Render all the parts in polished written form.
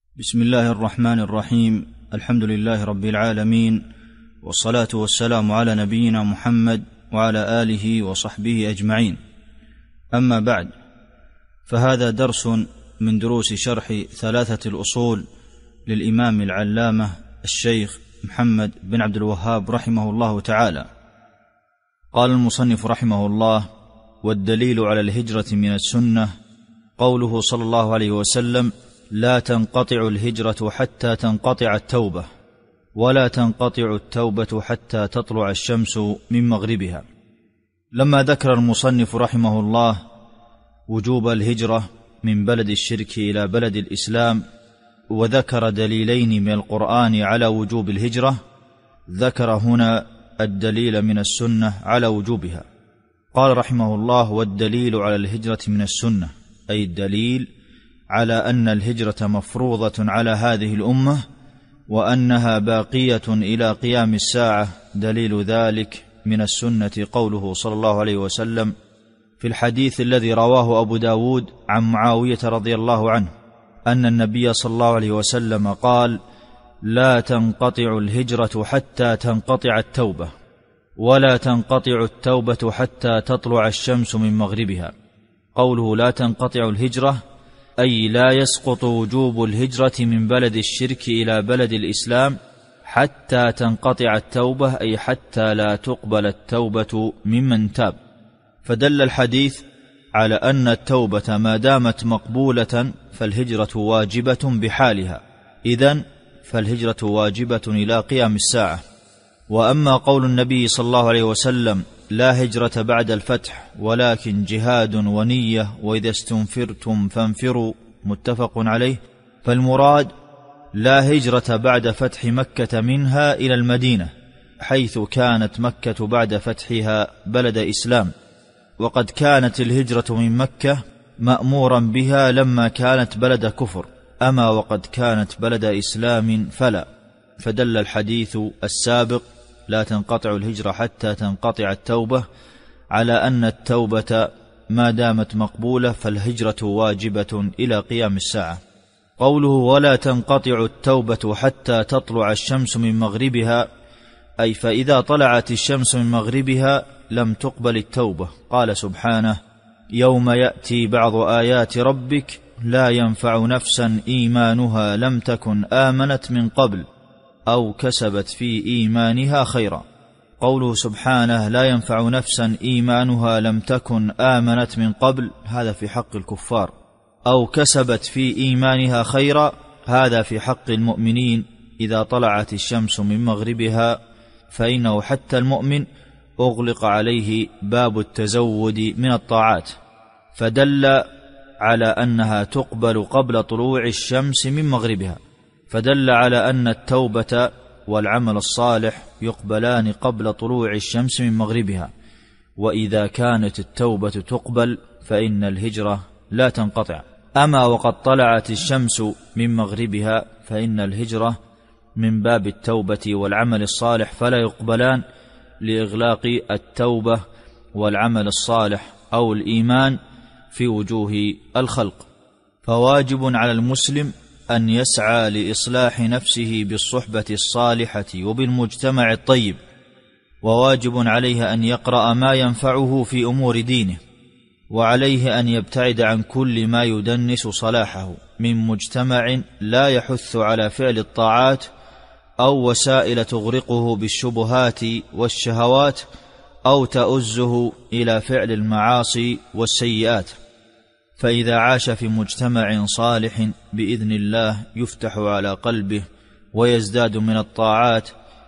بسم الله الرحمن الرحيم. الحمد لله رب العالمين، والصلاة والسلام على نبينا محمد وعلى آله وصحبه أجمعين. أما بعد، فهذا درس من دروس شرح ثلاثة الأصول للإمام العلامة الشيخ محمد بن عبد الوهاب رحمه الله تعالى. قال المصنف رحمه الله: والدليل على الهجرة من السنة قوله صلى الله عليه وسلم: لا تنقطع الهجرة حتى تنقطع التوبة، ولا تنقطع التوبة حتى تطلع الشمس من مغربها. لما ذكر المصنف رحمه الله وجوب الهجرة من بلد الشرك إلى بلد الإسلام، وذكر دليلين من القرآن على وجوب الهجرة، ذكر هنا الدليل من السنة على وجوبها. قال رحمه الله: والدليل على الهجرة من السنة، أي الدليل على أن الهجرة مفروضة على هذه الأمة وأنها باقية إلى قيام الساعة. دليل ذلك من السنة قوله صلى الله عليه وسلم في الحديث الذي رواه أبو داود عن معاوية رضي الله عنه أن النبي صلى الله عليه وسلم قال: لا تنقطع الهجرة حتى تنقطع التوبة، ولا تنقطع التوبة حتى تطلع الشمس من مغربها. قوله لا تنقطع الهجرة أي لا يسقط وجوب الهجرة من بلد الشرك إلى بلد الإسلام حتى تنقطع التوبة، أي حتى لا تقبل التوبة ممن تاب. فدل الحديث على أن التوبة ما دامت مقبولة فالهجرة واجبة بحالها، إذن فالهجرة واجبة إلى قيام الساعة. وأما قول النبي صلى الله عليه وسلم: لا هجرة بعد الفتح ولكن جهاد ونية وإذا استنفرتم فانفروا، متفق عليه، فالمراد لا هجرة بعد فتح مكة منها إلى المدينة، حيث كانت مكة بعد فتحها بلد إسلام، وقد كانت الهجرة من مكة مأمورا بها لما كانت بلد كفر، أما وقد كانت بلد إسلام فلا. فدل الحديث السابق لا تنقطع الهجرة حتى تنقطع التوبة على أن التوبة ما دامت مقبولة فالهجرة واجبة إلى قيام الساعة. قوله ولا تنقطع التوبة حتى تطلع الشمس من مغربها، أي فإذا طلعت الشمس من مغربها لم تقبل التوبة. قال سبحانه: يوم يأتي بعض آيات ربك لا ينفع نفسا إيمانها لم تكن آمنت من قبل أو كسبت في إيمانها خيرا. قوله سبحانه لا ينفع نفسا إيمانها لم تكن آمنت من قبل، هذا في حق الكفار، أو كسبت في إيمانها خيرا، هذا في حق المؤمنين. إذا طلعت الشمس من مغربها فإنه حتى المؤمن أغلق عليه باب التزود من الطاعات، فدل على أنها تقبل قبل طلوع الشمس من مغربها، فدل على أن التوبة والعمل الصالح يقبلان قبل طلوع الشمس من مغربها. وإذا كانت التوبة تقبل فإن الهجرة لا تنقطع. أما وقد طلعت الشمس من مغربها فإن الهجرة من باب التوبة والعمل الصالح فلا يقبلان لإغلاق التوبة والعمل الصالح أو الإيمان في وجوه الخلق. فواجب على المسلم أن يسعى لإصلاح نفسه بالصحبة الصالحة وبالمجتمع الطيب، وواجب عليه أن يقرأ ما ينفعه في أمور دينه، وعليه أن يبتعد عن كل ما يدنس صلاحه من مجتمع لا يحث على فعل الطاعات أو وسائل تغرقه بالشبهات والشهوات أو تؤزه إلى فعل المعاصي والسيئات. فإذا عاش في مجتمع صالح بإذن الله يفتح على قلبه ويزداد من الطاعات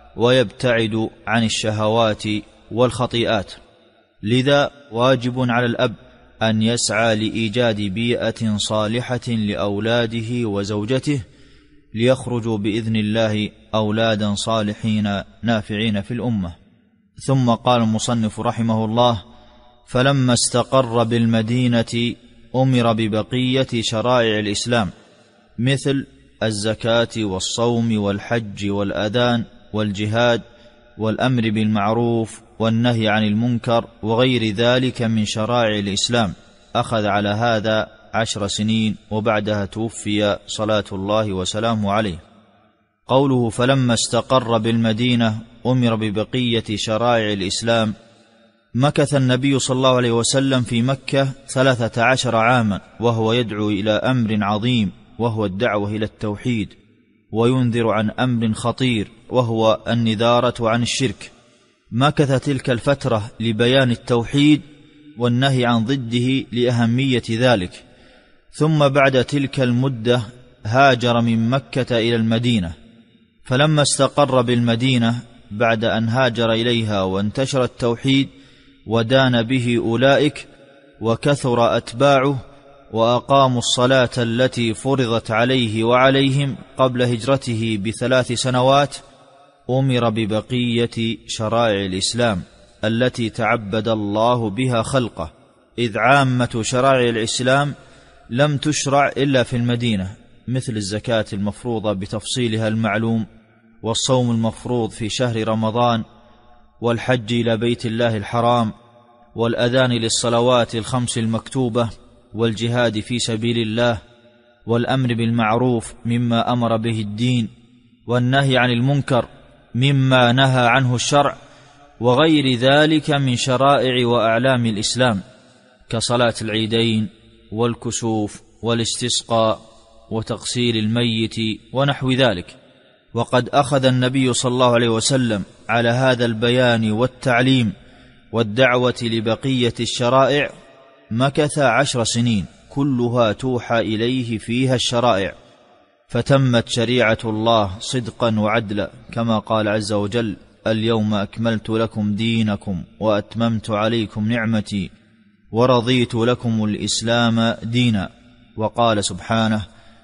ويبتعد عن الشهوات والخطيئات. لذا واجب على الأب أن يسعى لإيجاد بيئة صالحة لأولاده وزوجته ليخرجوا بإذن الله أولادا صالحين نافعين في الأمة. ثم قال المصنف رحمه الله: فلما استقر بالمدينة أمر ببقية شرائع الإسلام مثل الزكاة والصوم والحج والأذان والجهاد والأمر بالمعروف والنهي عن المنكر وغير ذلك من شرائع الإسلام. أخذ على هذا 10 سنين، وبعدها توفي صلاة الله وسلامه عليه. قوله فلما استقر بالمدينة أمر ببقية شرائع الإسلام. مكث النبي صلى الله عليه وسلم في مكة 13 عاما، وهو يدعو إلى أمر عظيم، وهو الدعوة إلى التوحيد، وينذر عن أمر خطير، وهو النذارة عن الشرك. مكث تلك الفترة لبيان التوحيد والنهي عن ضده لأهمية ذلك. ثم بعد تلك المدة هاجر من مكة إلى المدينة. فلما استقر بالمدينة بعد أن هاجر إليها وانتشر التوحيد ودان به أولئك وكثر أتباعه وأقاموا الصلاة التي فرضت عليه وعليهم قبل هجرته ب3 سنوات، أمر ببقية شرائع الإسلام التي تعبد الله بها خلقه، إذ عامة شرائع الإسلام لم تشرع إلا في المدينة، مثل الزكاة المفروضة بتفصيلها المعلوم، والصوم المفروض في شهر رمضان، والحج إلى بيت الله الحرام، والأذان للصلوات ال5 المكتوبة، والجهاد في سبيل الله، والأمر بالمعروف مما أمر به الدين، والنهي عن المنكر مما نهى عنه الشرع، وغير ذلك من شرائع وأعلام الإسلام، كصلاة العيدين والكسوف والاستسقاء وتغسيل الميت ونحو ذلك. وقد أخذ النبي صلى الله عليه وسلم على هذا البيان والتعليم والدعوة لبقية الشرائع مكث 10 سنين، كلها توحى إليه فيها الشرائع، فتمت شريعة الله صدقا وعدلا، كما قال عز وجل: اليوم أكملت لكم دينكم وأتممت عليكم نعمتي ورضيت لكم الإسلام دينا. وقال سبحانه: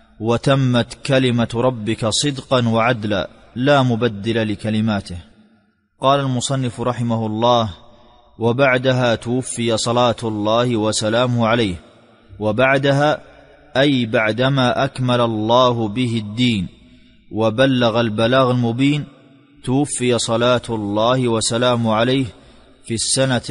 وتمت كلمة ربك صدقا وعدلا لا مبدل لكلماته. قال المصنف رحمه الله: وبعدها توفي صلاة الله وسلامه عليه. وبعدها أي بعدما أكمل الله به الدين وبلغ البلاغ المبين، توفي صلاة الله وسلامه عليه في السنة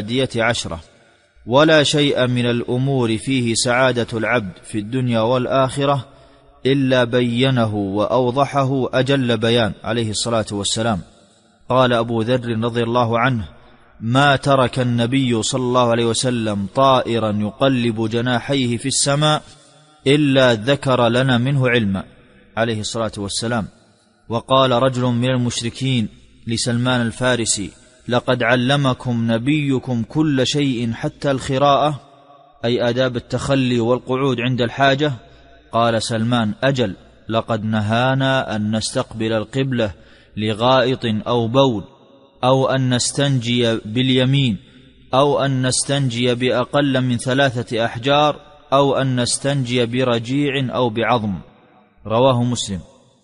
11. ولا شيء من الأمور فيه سعادة العبد في الدنيا والآخرة إلا بينه وأوضحه أجل بيان عليه الصلاة والسلام. قال أبو ذر رضي الله عنه: ما ترك النبي صلى الله عليه وسلم طائرا يقلب جناحيه في السماء إلا ذكر لنا منه علما عليه الصلاة والسلام. وقال رجل من المشركين لسلمان الفارسي: لقد علمكم نبيكم كل شيء حتى الخراءة، أي آداب التخلي والقعود عند الحاجة. قال سلمان: أجل، لقد نهانا أن نستقبل القبلة لغائط أو بول، أو أن نستنجي باليمين، أو أن نستنجي بأقل من 3 أحجار، أو أن نستنجي برجيع أو بعظم. رواه مسلم.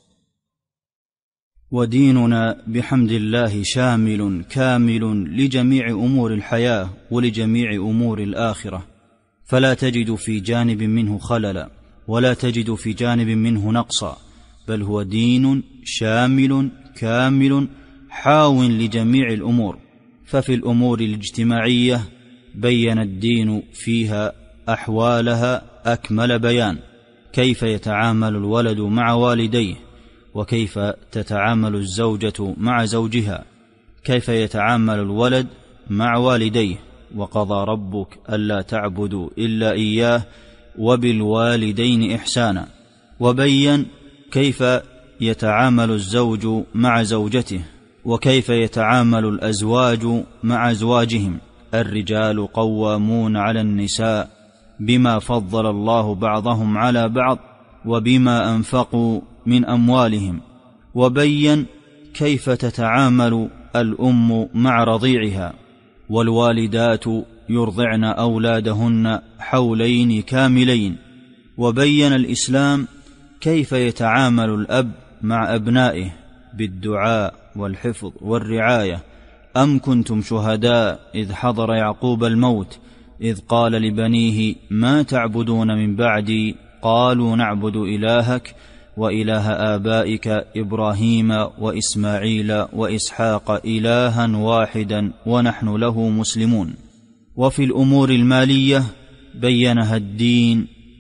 وديننا بحمد الله شامل كامل لجميع أمور الحياة ولجميع أمور الآخرة، فلا تجد في جانب منه خللا ولا تجد في جانب منه نقصا، بل هو دين شامل كامل حاو لجميع الأمور. ففي الأمور الاجتماعية بين الدين فيها أحوالها أكمل بيان: كيف يتعامل الولد مع والديه، وكيف تتعامل الزوجة مع زوجها، كيف يتعامل الولد مع والديه. وقضى ربك ألا تعبدوا إلا إياه وبالوالدين إحسانا. وبين كيف يتعامل الزوج مع زوجته، وكيف يتعامل الأزواج مع أزواجهم. الرجال قوامون على النساء بما فضل الله بعضهم على بعض وبما أنفقوا من أموالهم. وبين كيف تتعامل الأم مع رضيعها. والوالدات يرضعن أولادهن حولين كاملين. وبين الإسلام كيف يتعامل الأب مع أبنائه بالدعاء والحفظ والرعاية. أم كنتم شهداء إذ حضر يعقوب الموت إذ قال لبنيه ما تعبدون من بعدي قالوا نعبد إلهك وإله آبائك إبراهيم وإسماعيل وإسحاق إلها واحدا ونحن له مسلمون. وفي الأمور المالية بينها الدين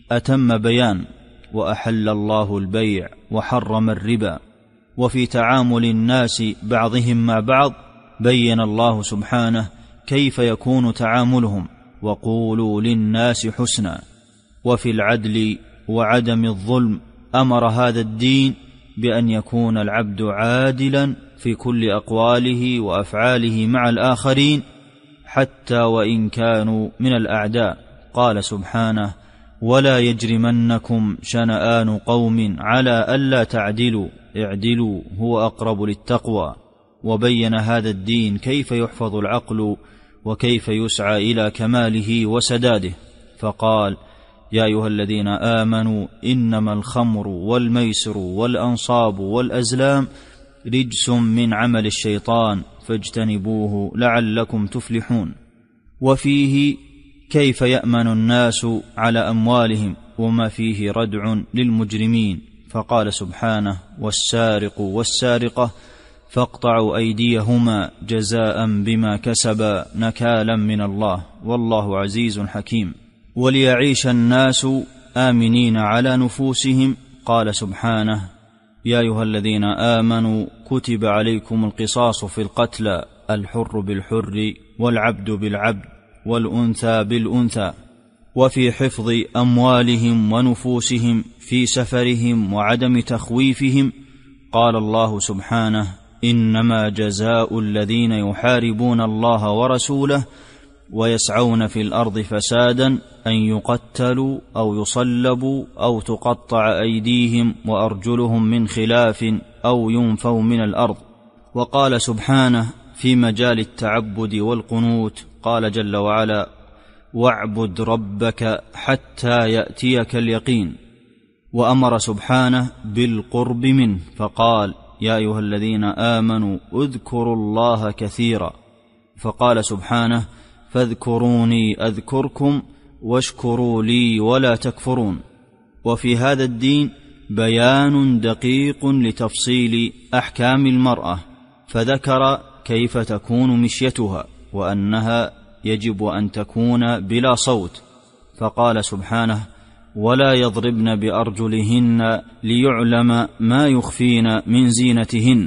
أتم بيان، وأحل الله البيع وحرم الربا. وفي تعامل الناس بعضهم مع بعض بين الله سبحانه كيف يكون تعاملهم: وقولوا للناس حسنا. وفي العدل وعدم الظلم أمر هذا الدين بأن يكون العبد عادلا في كل أقواله وأفعاله مع الآخرين حتى وإن كانوا من الأعداء. قال سبحانه: ولا يجرمنكم شنآن قوم على ألا تعدلوا اعدلوا هو أقرب للتقوى. وبين هذا الدين كيف يحفظ العقل وكيف يسعى إلى كماله وسداده، فقال: يا أيها الذين آمنوا إنما الخمر والميسر والأنصاب والأزلام رجس من عمل الشيطان فاجتنبوه لعلكم تفلحون. وفيه كيف يأمن الناس على أموالهم وما فيه ردع للمجرمين، فقال سبحانه: والسارق والسارقة فاقطعوا أيديهما جزاء بما كسبا نكالا من الله والله عزيز حكيم. وليعيش الناس آمنين على نفوسهم، قال سبحانه: يا أيها الذين آمنوا كتب عليكم القصاص في القتلى الحر بالحر والعبد بالعبد والأنثى بالأنثى. وفي حفظ أموالهم ونفوسهم في سفرهم وعدم تخويفهم، قال الله سبحانه: إنما جزاء الذين يحاربون الله ورسوله ويسعون في الأرض فسادا أن يقتلوا أو يصلبوا أو تقطع أيديهم وأرجلهم من خلاف أو ينفوا من الأرض. وقال سبحانه في مجال التعبد والقنوت، قال جل وعلا: واعبد ربك حتى يأتيك اليقين. وأمر سبحانه بالقرب منه، فقال: يا أيها الذين آمنوا اذكروا الله كثيرا. فقال سبحانه: فاذكروني أذكركم واشكروا لي ولا تكفرون. وفي هذا الدين بيان دقيق لتفصيل أحكام المرأة، فذكر كيف تكون مشيتها وأنها يجب أن تكون بلا صوت، فقال سبحانه: ولا يضربن بأرجلهن ليعلم ما يخفين من زينتهن.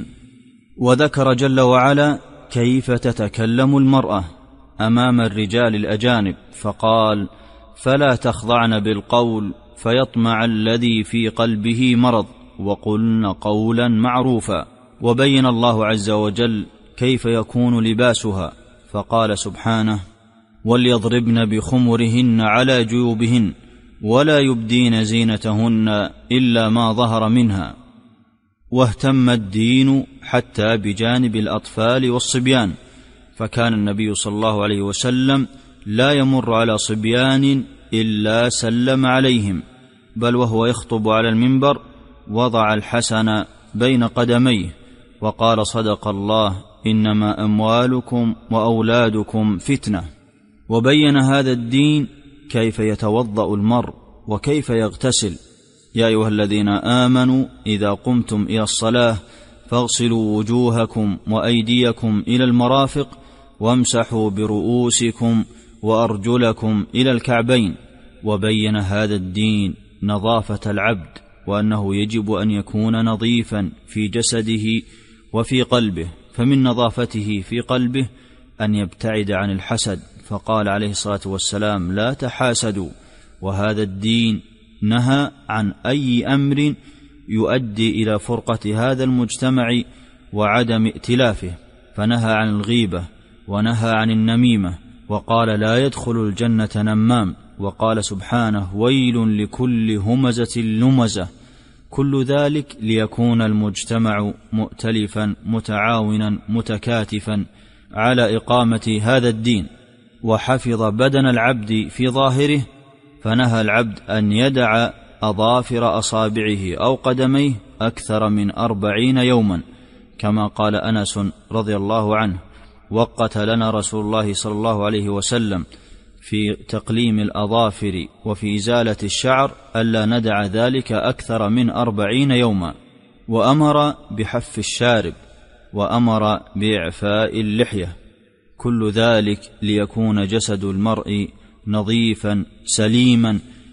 وذكر جل وعلا كيف تتكلم المرأة أمام الرجال الأجانب، فقال: فلا تخضعن بالقول فيطمع الذي في قلبه مرض وقلن قولا معروفا. وبين الله عز وجل كيف يكون لباسها، فقال سبحانه: وليضربن بخمرهن على جيوبهن ولا يبدين زينتهن إلا ما ظهر منها. واهتم الدين حتى بجانب الأطفال والصبيان، فكان النبي صلى الله عليه وسلم لا يمر على صبيان إلا سلم عليهم، بل وهو يخطب على المنبر وضع الحسن بين قدميه وقال: صدق الله، إنما أموالكم وأولادكم فتنة. وبين هذا الدين كيف يتوضأ المرء وكيف يغتسل: يا أيها الذين آمنوا إذا قمتم إلى الصلاة فاغسلوا وجوهكم وأيديكم إلى المرافق وامسحوا برؤوسكم وأرجلكم إلى الكعبين. وبين هذا الدين نظافة العبد، وأنه يجب أن يكون نظيفا في جسده وفي قلبه، فمن نظافته في قلبه أن يبتعد عن الحسد، فقال عليه الصلاة والسلام: لا تحاسدوا. وهذا الدين نهى عن أي أمر يؤدي إلى فرقة هذا المجتمع وعدم ائتلافه، فنهى عن الغيبة ونهى عن النميمة، وقال: لا يدخل الجنة نمام. وقال سبحانه: ويل لكل همزة لمزة. كل ذلك ليكون المجتمع مؤتلفا متعاونا متكاتفا على إقامة هذا الدين. وحفظ بدن العبد في ظاهره، فنهى العبد أن يدع أظافر أصابعه أو قدميه أكثر من 40 يوما، كما قال أنس رضي الله عنه: وقت لنا رسول الله صلى الله عليه وسلم في تقليم الأظافر وفي إزالة الشعر ألا ندع ذلك أكثر من 40 يوما. وأمر بحف الشارب، وأمر بإعفاء اللحية، كل ذلك ليكون جسد المرء نظيفا سليما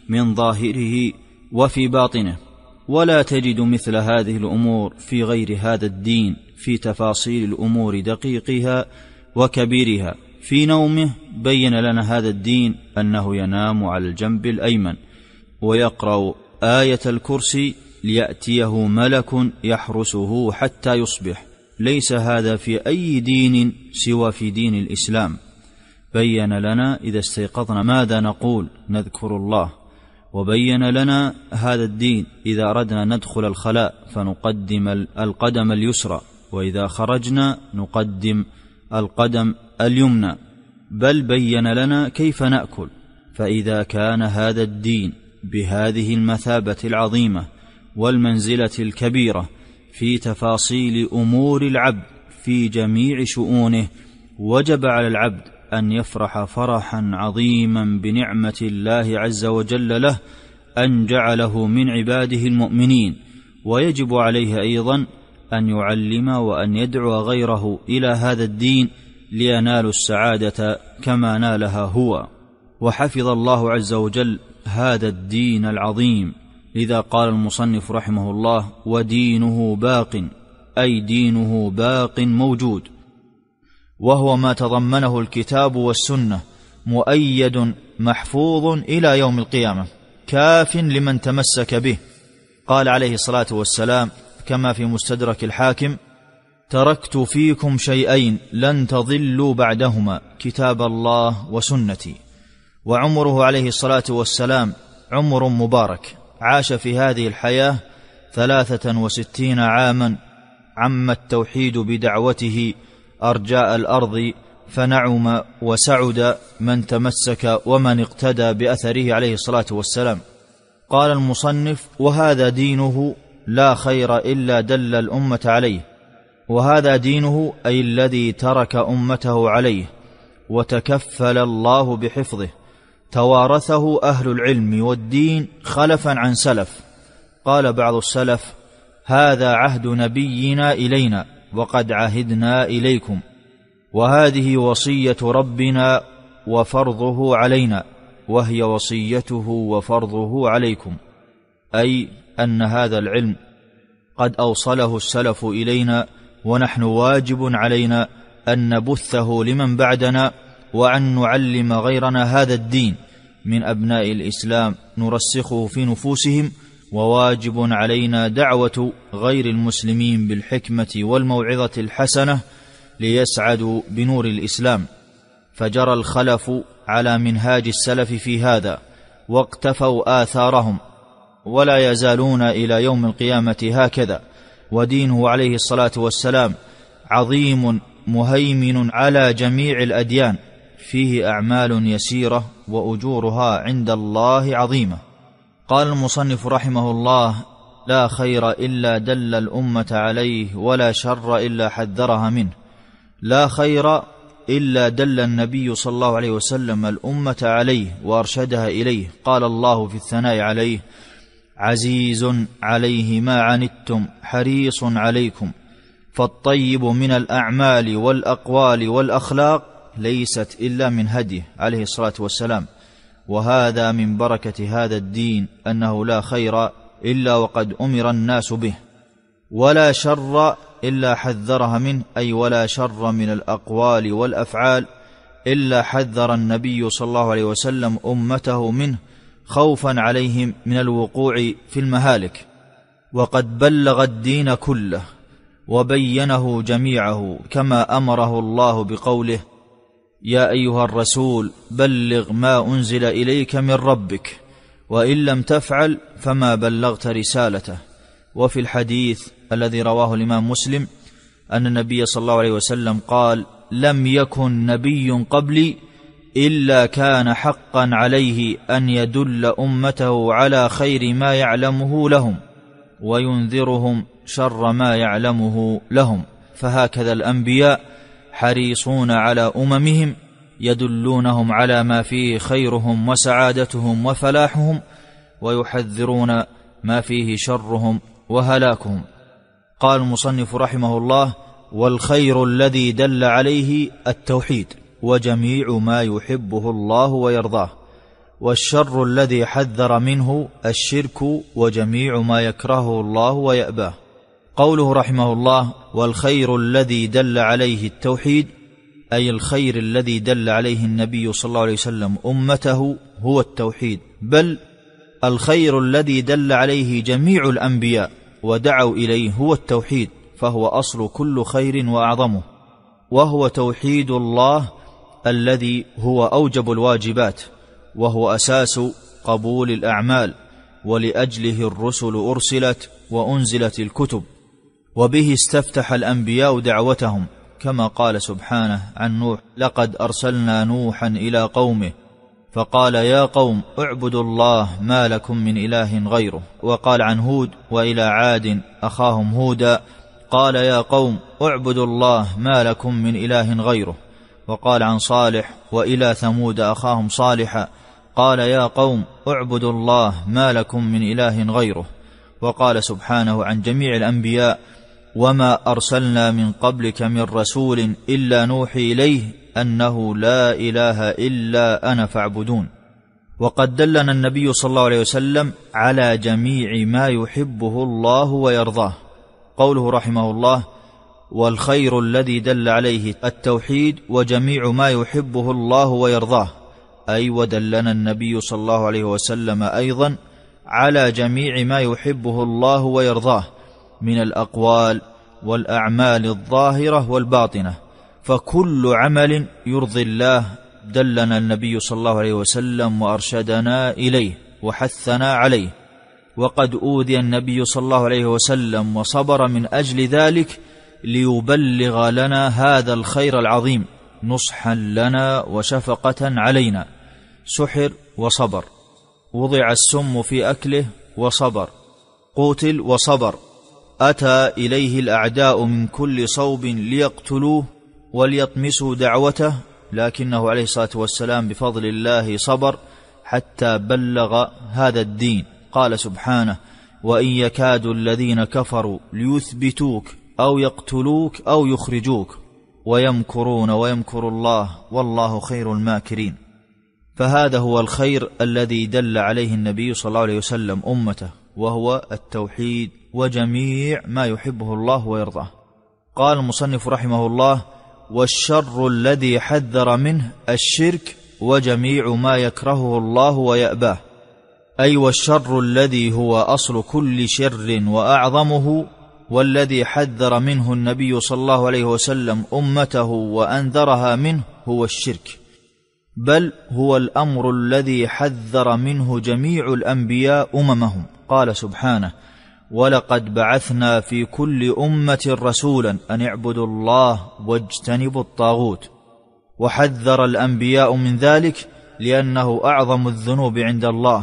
من ظاهره وفي باطنه، ولا تجد مثل هذه الأمور في غير هذا الدين، في تفاصيل الأمور دقيقها وكبيرها. في نومه بين لنا هذا الدين أنه ينام على الجنب الأيمن ويقرأ آية الكرسي ليأتيه ملك يحرسه حتى يصبح. ليس هذا في أي دين سوى في دين الإسلام. بين لنا إذا استيقظنا ماذا نقول، نذكر الله. وبين لنا هذا الدين إذا أردنا ندخل الخلاء فنقدم القدم اليسرى، وإذا خرجنا نقدم القدم اليمنى. بل بين لنا كيف نأكل. فإذا كان هذا الدين بهذه المثابة العظيمة والمنزلة الكبيرة في تفاصيل أمور العبد في جميع شؤونه، وجب على العبد أن يفرح فرحا عظيما بنعمة الله عز وجل له أن جعله من عباده المؤمنين. ويجب عليه أيضا أن يعلم وأن يدعو غيره إلى هذا الدين لينالوا السعادة كما نالها هو. وحفظ الله عز وجل هذا الدين العظيم، لذا قال المصنف رحمه الله: ودينه باق، أي دينه باق موجود، وهو ما تضمنه الكتاب والسنة، مؤيد محفوظ إلى يوم القيامة، كاف لمن تمسك به. قال عليه الصلاة والسلام كما في مستدرك الحاكم: تركت فيكم شيئين لن تضلوا بعدهما، كتاب الله وسنتي. وعمره عليه الصلاة والسلام عمر مبارك، عاش في هذه الحياة 63 عاما، عم التوحيد بدعوته أرجاء الأرض، فنعم وسعد من تمسك ومن اقتدى بأثره عليه الصلاة والسلام. قال المصنف: وهذا دينه لا خير إلا دل الأمة عليه. وهذا دينه أي الذي ترك أمته عليه، وتكفل الله بحفظه، توارثه أهل العلم والدين خلفا عن سلف. قال بعض السلف: هذا عهد نبينا إلينا وقد عهدنا إليكم، وهذه وصية ربنا وفرضه علينا، وهي وصيته وفرضه عليكم، أي أن هذا العلم قد أوصله السلف إلينا، ونحن واجب علينا أن نبثه لمن بعدنا، وأن نعلم غيرنا هذا الدين من أبناء الإسلام نرسخه في نفوسهم. وواجب علينا دعوة غير المسلمين بالحكمة والموعظة الحسنة ليسعدوا بنور الإسلام. فجرى الخلف على منهاج السلف في هذا، واقتفوا آثارهم، ولا يزالون إلى يوم القيامة هكذا. ودينه عليه الصلاة والسلام عظيم مهيمن على جميع الأديان، فيه أعمال يسيرة وأجورها عند الله عظيمة. قال المصنف رحمه الله: لا خير إلا دل الأمة عليه، ولا شر إلا حذرها منه. لا خير إلا دل النبي صلى الله عليه وسلم الأمة عليه وأرشدها إليه. قال الله في الثناء عليه: عزيز عليه ما عنتم حريص عليكم. فالطيب من الأعمال والأقوال والأخلاق ليست إلا من هديه عليه الصلاة والسلام. وهذا من بركة هذا الدين أنه لا خير إلا وقد أمر الناس به، ولا شر إلا حذرها منه، أي ولا شر من الأقوال والأفعال إلا حذر النبي صلى الله عليه وسلم أمته منه، خوفا عليهم من الوقوع في المهالك. وقد بلغ الدين كله وبينه جميعه، كما أمره الله بقوله: يا أيها الرسول بلغ ما أنزل إليك من ربك، وإن لم تفعل فما بلغت رسالته. وفي الحديث الذي رواه الإمام مسلم أن النبي صلى الله عليه وسلم قال: لم يكن نبي قبلي إلا كان حقا عليه أن يدل أمته على خير ما يعلمه لهم وينذرهم شر ما يعلمه لهم. فهكذا الأنبياء حريصون على أممهم، يدلونهم على ما فيه خيرهم وسعادتهم وفلاحهم، ويحذرون ما فيه شرهم وهلاكهم. قال المصنف رحمه الله: والخير الذي دل عليه التوحيد وجميع ما يحبه الله ويرضاه. والشر الذي حذر منه الشرك وجميع ما يكرهه الله ويأباه. قوله رحمه الله: والخير الذي دل عليه التوحيد، أي الخير الذي دل عليه النبي صلى الله عليه وسلم أمته هو التوحيد، بل الخير الذي دل عليه جميع الأنبياء ودعوا إليه هو التوحيد، فهو أصل كل خير وأعظمه، وهو توحيد الله الذي هو أوجب الواجبات، وهو أساس قبول الأعمال، ولأجله الرسل أرسلت وأنزلت الكتب، وبه استفتح الأنبياء دعوتهم، كما قال سبحانه عن نوح: لقد أرسلنا نوحا إلى قومه فقال يا قوم اعبدوا الله ما لكم من إله غيره. وقال عن هود: وإلى عاد أخاهم هودا قال يا قوم اعبدوا الله ما لكم من إله غيره. وقال عن صالح: وإلى ثمود أخاهم صالحا قال يا قوم اعبدوا الله ما لكم من إله غيره. وقال سبحانه عن جميع الأنبياء: وما أرسلنا من قبلك من رسول إلا نوحي إليه أنه لا إله إلا أنا فاعبدون. وقد دلنا النبي صلى الله عليه وسلم على جميع ما يحبه الله ويرضاه. قوله رحمه الله: والخير الذي دل عليه التوحيد وجميع ما يحبه الله ويرضاه، أي ودلنا النبي صلى الله عليه وسلم أيضا على جميع ما يحبه الله ويرضاه من الأقوال والأعمال الظاهرة والباطنة، فكل عمل يرضي الله دلنا النبي صلى الله عليه وسلم وأرشدنا إليه وحثنا عليه. وقد أوذي النبي صلى الله عليه وسلم وصبر من أجل ذلك ليبلغ لنا هذا الخير العظيم نصحا لنا وشفقة علينا. سحر وصبر، وضع السم في أكله وصبر، قتل وصبر، أتى إليه الأعداء من كل صوب ليقتلوه وليطمسوا دعوته، لكنه عليه الصلاة والسلام بفضل الله صبر حتى بلغ هذا الدين. قال سبحانه: وإن يكاد الذين كفروا ليثبتوك أو يقتلوك أو يخرجوك ويمكرون ويمكر الله والله خير الماكرين. فهذا هو الخير الذي دل عليه النبي صلى الله عليه وسلم أمته، وهو التوحيد وجميع ما يحبه الله ويرضاه. قال المصنف رحمه الله: والشر الذي حذر منه الشرك وجميع ما يكرهه الله ويأباه، أي والشر الذي هو أصل كل شر وأعظمه، والذي حذر منه النبي صلى الله عليه وسلم أمته وأنذرها منه هو الشرك، بل هو الأمر الذي حذر منه جميع الأنبياء أممهم. قال سبحانه: ولقد بعثنا في كل أمة رسولا أن اعبدوا الله واجتنبوا الطاغوت. وحذر الأنبياء من ذلك لأنه أعظم الذنوب عند الله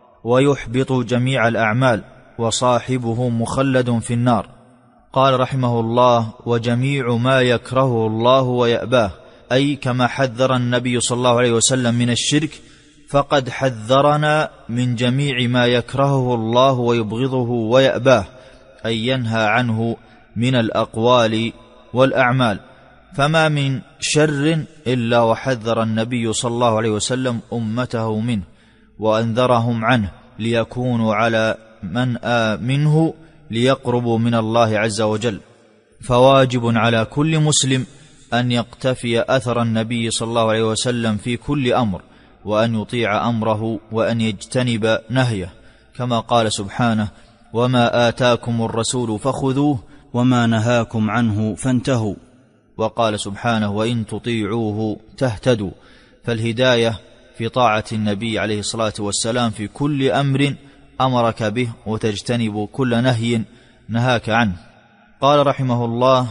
ويحبط جميع الأعمال، وصاحبه مخلد في النار. قال رحمه الله: وجميع ما يكرهه الله ويأباه، أي كما حذر النبي صلى الله عليه وسلم من الشرك، فقد حذرنا من جميع ما يكرهه الله ويبغضه ويأباه، أي ينهى عنه من الأقوال والأعمال. فما من شر إلا وحذر النبي صلى الله عليه وسلم أمته منه وأنذرهم عنه ليكونوا على منأى منه ليقربوا من الله عز وجل. فواجب على كل مسلم أن يقتفي أثر النبي صلى الله عليه وسلم في كل أمر، وأن يطيع أمره وأن يجتنب نهيه، كما قال سبحانه: وما آتاكم الرسول فخذوه وما نهاكم عنه فانتهوا. وقال سبحانه: وإن تطيعوه تهتدوا. فالهداية في طاعة النبي عليه الصلاة والسلام في كل أمر أمرك به، وتجتنب كل نهي نهاك عنه. قال رحمه الله: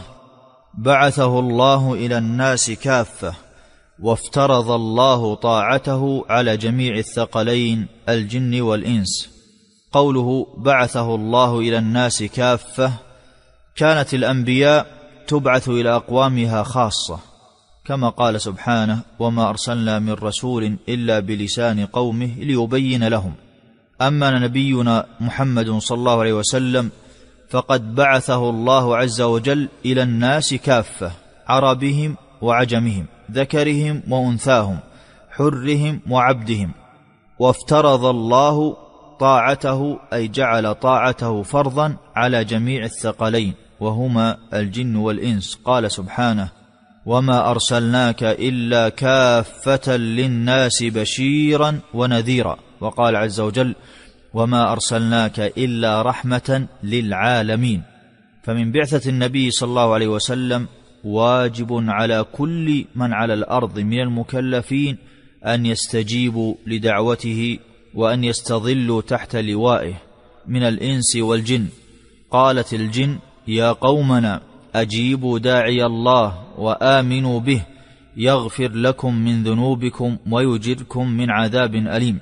بعثه الله إلى الناس كافة، وافترض الله طاعته على جميع الثقلين الجن والإنس. قوله بعثه الله إلى الناس كافة، كانت الأنبياء تبعث إلى أقوامها خاصة، كما قال سبحانه: وما أرسلنا من رسول إلا بلسان قومه ليبين لهم. أما نبينا محمد صلى الله عليه وسلم فقد بعثه الله عز وجل إلى الناس كافة، عربهم وعجمهم، ذكرهم وأنثاهم، حرهم وعبدهم. وافترض الله طاعته، أي جعل طاعته فرضا على جميع الثقلين وهما الجن والإنس. قال سبحانه: وما أرسلناك إلا كافة للناس بشيرا ونذيرا. وقال عز وجل: وما أرسلناك إلا رحمة للعالمين. فمن بعثة النبي صلى الله عليه وسلم واجب على كل من على الأرض من المكلفين أن يستجيبوا لدعوته وأن يستظلوا تحت لوائه من الإنس والجن. قالت الجن: يا قومنا أجيبوا داعي الله وآمنوا به يغفر لكم من ذنوبكم ويجركم من عذاب أليم.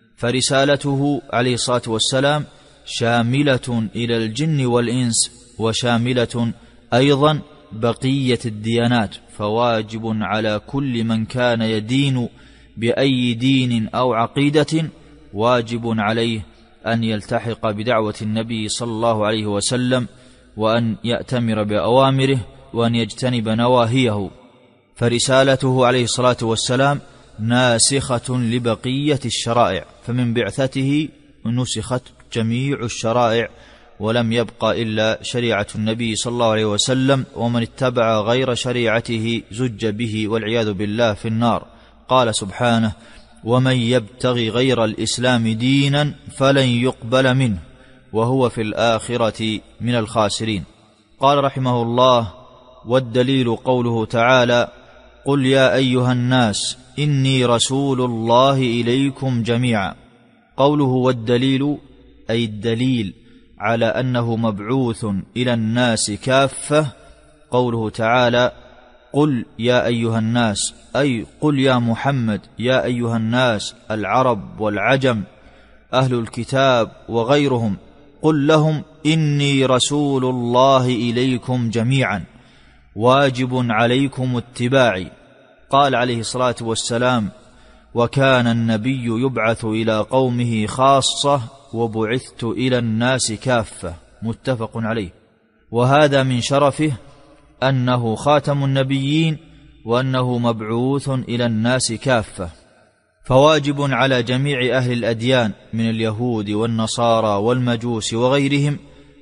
فرسالته عليه الصلاة والسلام شاملة إلى الجن والإنس وشاملة أيضا بقية الديانات، فواجب على كل من كان يدين بأي دين أو عقيدة واجب عليه أن يلتحق بدعوة النبي صلى الله عليه وسلم وأن يأتمر بأوامره وأن يجتنب نواهيه. فرسالته عليه الصلاة والسلام ناسخة لبقية الشرائع، فمن بعثته نسخت جميع الشرائع ولم يبق إلا شريعة النبي صلى الله عليه وسلم، ومن اتبع غير شريعته زج به والعياذ بالله في النار. قال سبحانه: ومن يبتغي غير الإسلام دينا فلن يقبل منه وهو في الآخرة من الخاسرين. قال رحمه الله: والدليل قوله تعالى: قل يا أيها الناس إني رسول الله إليكم جميعا. قوله والدليل أي الدليل على أنه مبعوث إلى الناس كافة. قوله تعالى: قل يا أيها الناس، أي قل يا محمد يا أيها الناس، العرب والعجم أهل الكتاب وغيرهم، قل لهم إني رسول الله إليكم جميعا واجب عليكم اتباعي. قال عليه الصلاة والسلام: وكان النبي يبعث إلى قومه خاصة وبعثت إلى الناس كافة. متفق عليه. وهذا من شرفه أنه خاتم النبيين وأنه مبعوث إلى الناس كافة. فواجب على جميع أهل الأديان من اليهود والنصارى والمجوس وغيرهم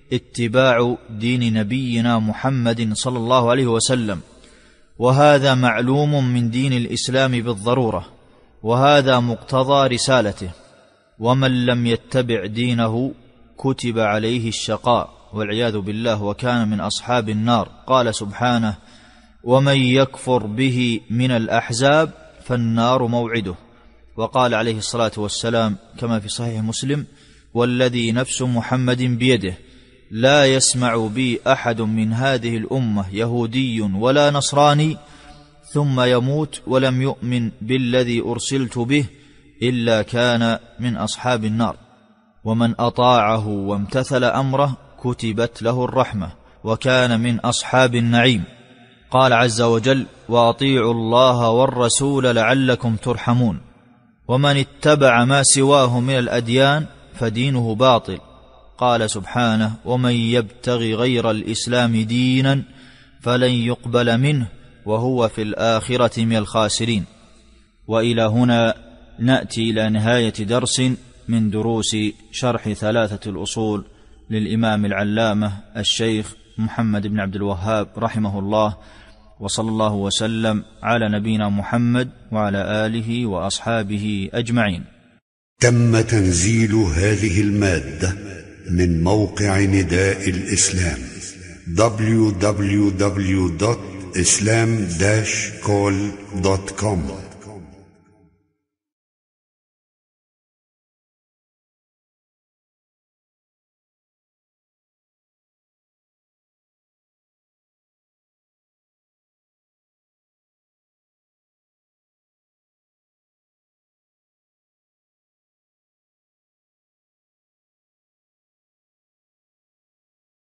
اتباع دين نبينا محمد صلى الله عليه وسلم، وهذا معلوم من دين الإسلام بالضرورة، وهذا مقتضى رسالته. ومن لم يتبع دينه كتب عليه الشقاء والعياذ بالله وكان من أصحاب النار. قال سبحانه: ومن يكفر به من الأحزاب فالنار موعده. وقال عليه الصلاة والسلام كما في صحيح مسلم: والذي نفس محمد بيده لا يسمع بي أحد من هذه الأمة يهودي ولا نصراني ثم يموت ولم يؤمن بالذي أرسلت به إلا كان من أصحاب النار. ومن أطاعه وامتثل أمره كتبت له الرحمة وكان من أصحاب النعيم. قال عز وجل: وأطيعوا الله والرسول لعلكم ترحمون. ومن اتبع ما سواه من الأديان فدينه باطل. قال سبحانه: ومن يبتغي غير الإسلام دينا فلن يقبل منه وهو في الآخرة من الخاسرين. وإلى هنا نأتي إلى نهاية درس من دروس شرح ثلاثة الأصول للإمام العلامة الشيخ محمد بن عبد الوهاب رحمه الله، وصلى الله وسلم على نبينا محمد وعلى آله وأصحابه أجمعين. تم تنزيل هذه المادة من موقع نداء الإسلام www.islam-call.com